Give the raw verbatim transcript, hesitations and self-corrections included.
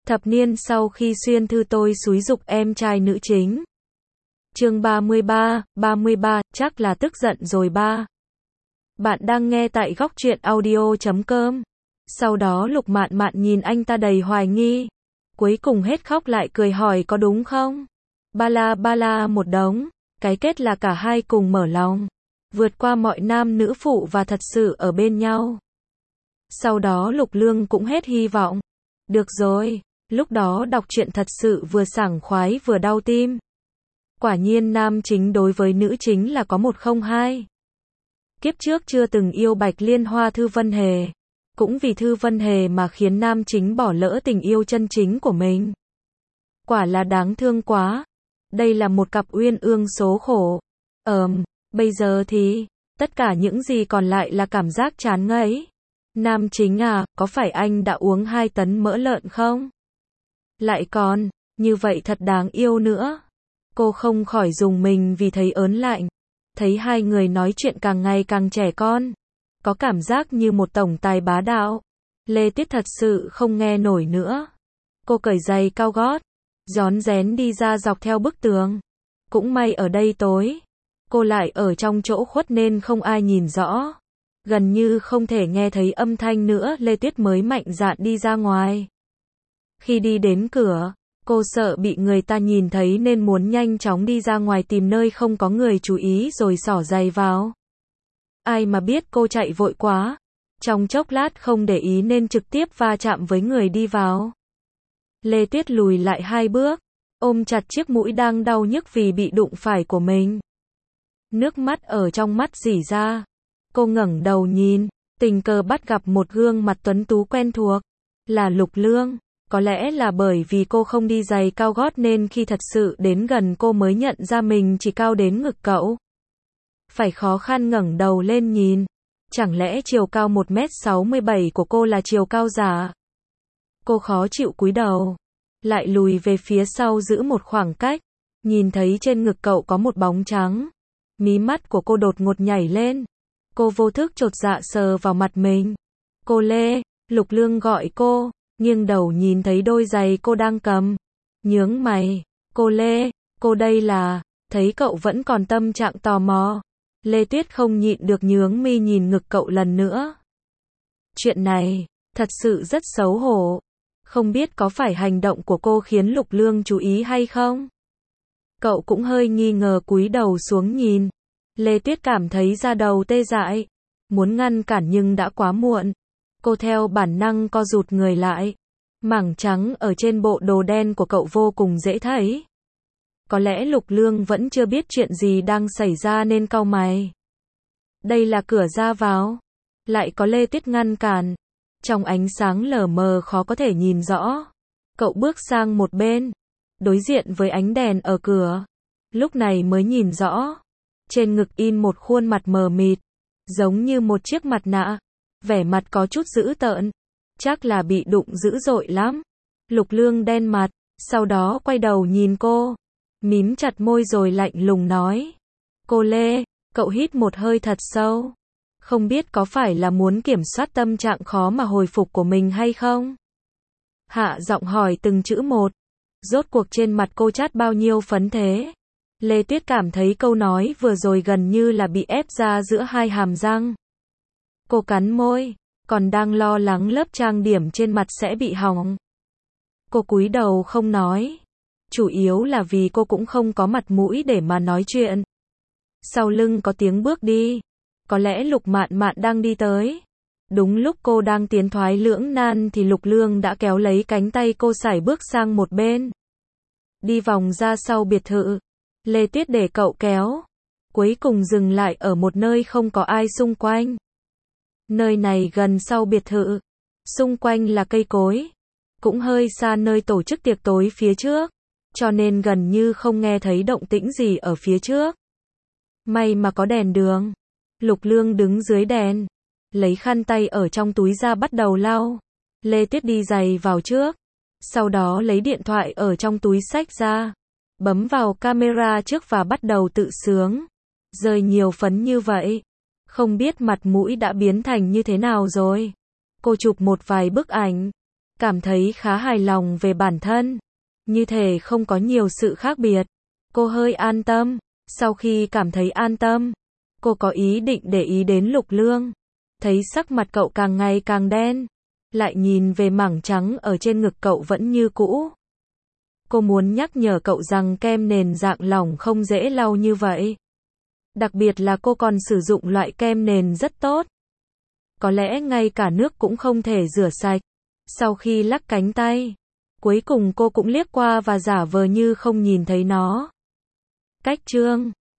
Thập niên sau khi Xuyên Thư tôi xúi giục em trai nữ chính. Chương ba mươi ba, ba mươi ba, chắc là tức giận rồi ba. Bạn đang nghe tại góc truyện audio chấm com. Sau đó Lục Mạn Mạn nhìn anh ta đầy hoài nghi. Cuối cùng hết khóc lại cười hỏi có đúng không? Ba la ba la một đống. Cái kết là cả hai cùng mở lòng. Vượt qua mọi nam nữ phụ và thật sự ở bên nhau. Sau đó Lục Lương cũng hết hy vọng. Được rồi, lúc đó đọc truyện thật sự vừa sảng khoái vừa đau tim. Quả nhiên nam chính đối với nữ chính là có một không hai. Kiếp trước chưa từng yêu Bạch Liên Hoa Thư Vân Hề. Cũng vì Thư Vân Hề mà khiến nam chính bỏ lỡ tình yêu chân chính của mình. Quả là đáng thương quá. Đây là một cặp uyên ương số khổ. Ờm, bây giờ thì, tất cả những gì còn lại là cảm giác chán ngấy. Nam chính à, có phải anh đã uống hai tấn mỡ lợn không? Lại còn, như vậy thật đáng yêu nữa. Cô không khỏi rùng mình vì thấy ớn lạnh. Thấy hai người nói chuyện càng ngày càng trẻ con. Có cảm giác như một tổng tài bá đạo. Lê Tuyết thật sự không nghe nổi nữa. Cô cởi giày cao gót, rón rén đi ra dọc theo bức tường. Cũng may ở đây tối. Cô lại ở trong chỗ khuất nên không ai nhìn rõ. Gần như không thể nghe thấy âm thanh nữa, Lê Tuyết mới mạnh dạn đi ra ngoài. Khi đi đến cửa, cô sợ bị người ta nhìn thấy nên muốn nhanh chóng đi ra ngoài tìm nơi không có người chú ý rồi xỏ giày vào. Ai mà biết cô chạy vội quá. Trong chốc lát không để ý nên trực tiếp va chạm với người đi vào. Lê Tuyết lùi lại hai bước, ôm chặt chiếc mũi đang đau nhức vì bị đụng phải của mình. Nước mắt ở trong mắt rỉ ra. Cô ngẩng đầu nhìn, tình cờ bắt gặp một gương mặt tuấn tú quen thuộc. Là Lục Lương. Có lẽ là bởi vì cô không đi giày cao gót nên khi thật sự đến gần cô mới nhận ra mình chỉ cao đến ngực cậu. Phải khó khăn ngẩng đầu lên nhìn. Chẳng lẽ chiều cao một mét sáu mươi bảy của cô là chiều cao giả? Cô khó chịu cúi đầu. Lại lùi về phía sau giữ một khoảng cách. Nhìn thấy trên ngực cậu có một bóng trắng. Mí mắt của cô đột ngột nhảy lên. Cô vô thức chột dạ sờ vào mặt mình. Cô Lê, Lục Lương gọi cô. Nghiêng đầu nhìn thấy đôi giày cô đang cầm. Nhướng mày. Cô Lê, cô đây là... Thấy cậu vẫn còn tâm trạng tò mò. Lê Tuyết không nhịn được nhướng mi nhìn ngực cậu lần nữa. Chuyện này, thật sự rất xấu hổ. Không biết có phải hành động của cô khiến Lục Lương chú ý hay không? Cậu cũng hơi nghi ngờ cúi đầu xuống nhìn. Lê Tuyết cảm thấy da đầu tê dại. Muốn ngăn cản nhưng đã quá muộn. Cô theo bản năng co rụt người lại. Mảng trắng ở trên bộ đồ đen của cậu vô cùng dễ thấy. Có lẽ Lục Lương vẫn chưa biết chuyện gì đang xảy ra nên cau mày. Đây là cửa ra vào. Lại có Lê Tuyết ngăn cản. Trong ánh sáng lờ mờ khó có thể nhìn rõ. Cậu bước sang một bên. Đối diện với ánh đèn ở cửa. Lúc này mới nhìn rõ. Trên ngực in một khuôn mặt mờ mịt. Giống như một chiếc mặt nạ. Vẻ mặt có chút dữ tợn. Chắc là bị đụng dữ dội lắm. Lục Lương đen mặt. Sau đó quay đầu nhìn cô. Mím chặt môi rồi lạnh lùng nói. Cô Lê, cậu hít một hơi thật sâu. Không biết có phải là muốn kiểm soát tâm trạng khó mà hồi phục của mình hay không? Hạ giọng hỏi từng chữ một. Rốt cuộc trên mặt cô chát bao nhiêu phấn thế? Lê Tuyết cảm thấy câu nói vừa rồi gần như là bị ép ra giữa hai hàm răng. Cô cắn môi, còn đang lo lắng lớp trang điểm trên mặt sẽ bị hỏng. Cô cúi đầu không nói. Chủ yếu là vì cô cũng không có mặt mũi để mà nói chuyện. Sau lưng có tiếng bước đi. Có lẽ Lục Mạn Mạn đang đi tới. Đúng lúc cô đang tiến thoái lưỡng nan thì Lục Lương đã kéo lấy cánh tay cô sải bước sang một bên. Đi vòng ra sau biệt thự. Lê Tuyết để cậu kéo. Cuối cùng dừng lại ở một nơi không có ai xung quanh. Nơi này gần sau biệt thự. Xung quanh là cây cối. Cũng hơi xa nơi tổ chức tiệc tối phía trước. Cho nên gần như không nghe thấy động tĩnh gì ở phía trước. May mà có đèn đường. Lục Lương đứng dưới đèn. Lấy khăn tay ở trong túi ra bắt đầu lau. Lê Tuyết đi giày vào trước. Sau đó lấy điện thoại ở trong túi xách ra. Bấm vào camera trước và bắt đầu tự sướng. Rơi nhiều phấn như vậy. Không biết mặt mũi đã biến thành như thế nào rồi. Cô chụp một vài bức ảnh. cảm thấy khá hài lòng về bản thân. Như thể không có nhiều sự khác biệt. Cô hơi an tâm. Sau khi cảm thấy an tâm, cô có ý định để ý đến Lục Lương. Thấy sắc mặt cậu càng ngày càng đen. Lại nhìn về mảng trắng ở trên ngực cậu vẫn như cũ. Cô muốn nhắc nhở cậu rằng kem nền dạng lỏng không dễ lau như vậy. Đặc biệt là cô còn sử dụng loại kem nền rất tốt. Có lẽ ngay cả nước cũng không thể rửa sạch. Sau khi lắc cánh tay, cuối cùng cô cũng liếc qua và giả vờ như không nhìn thấy nó. Cách chương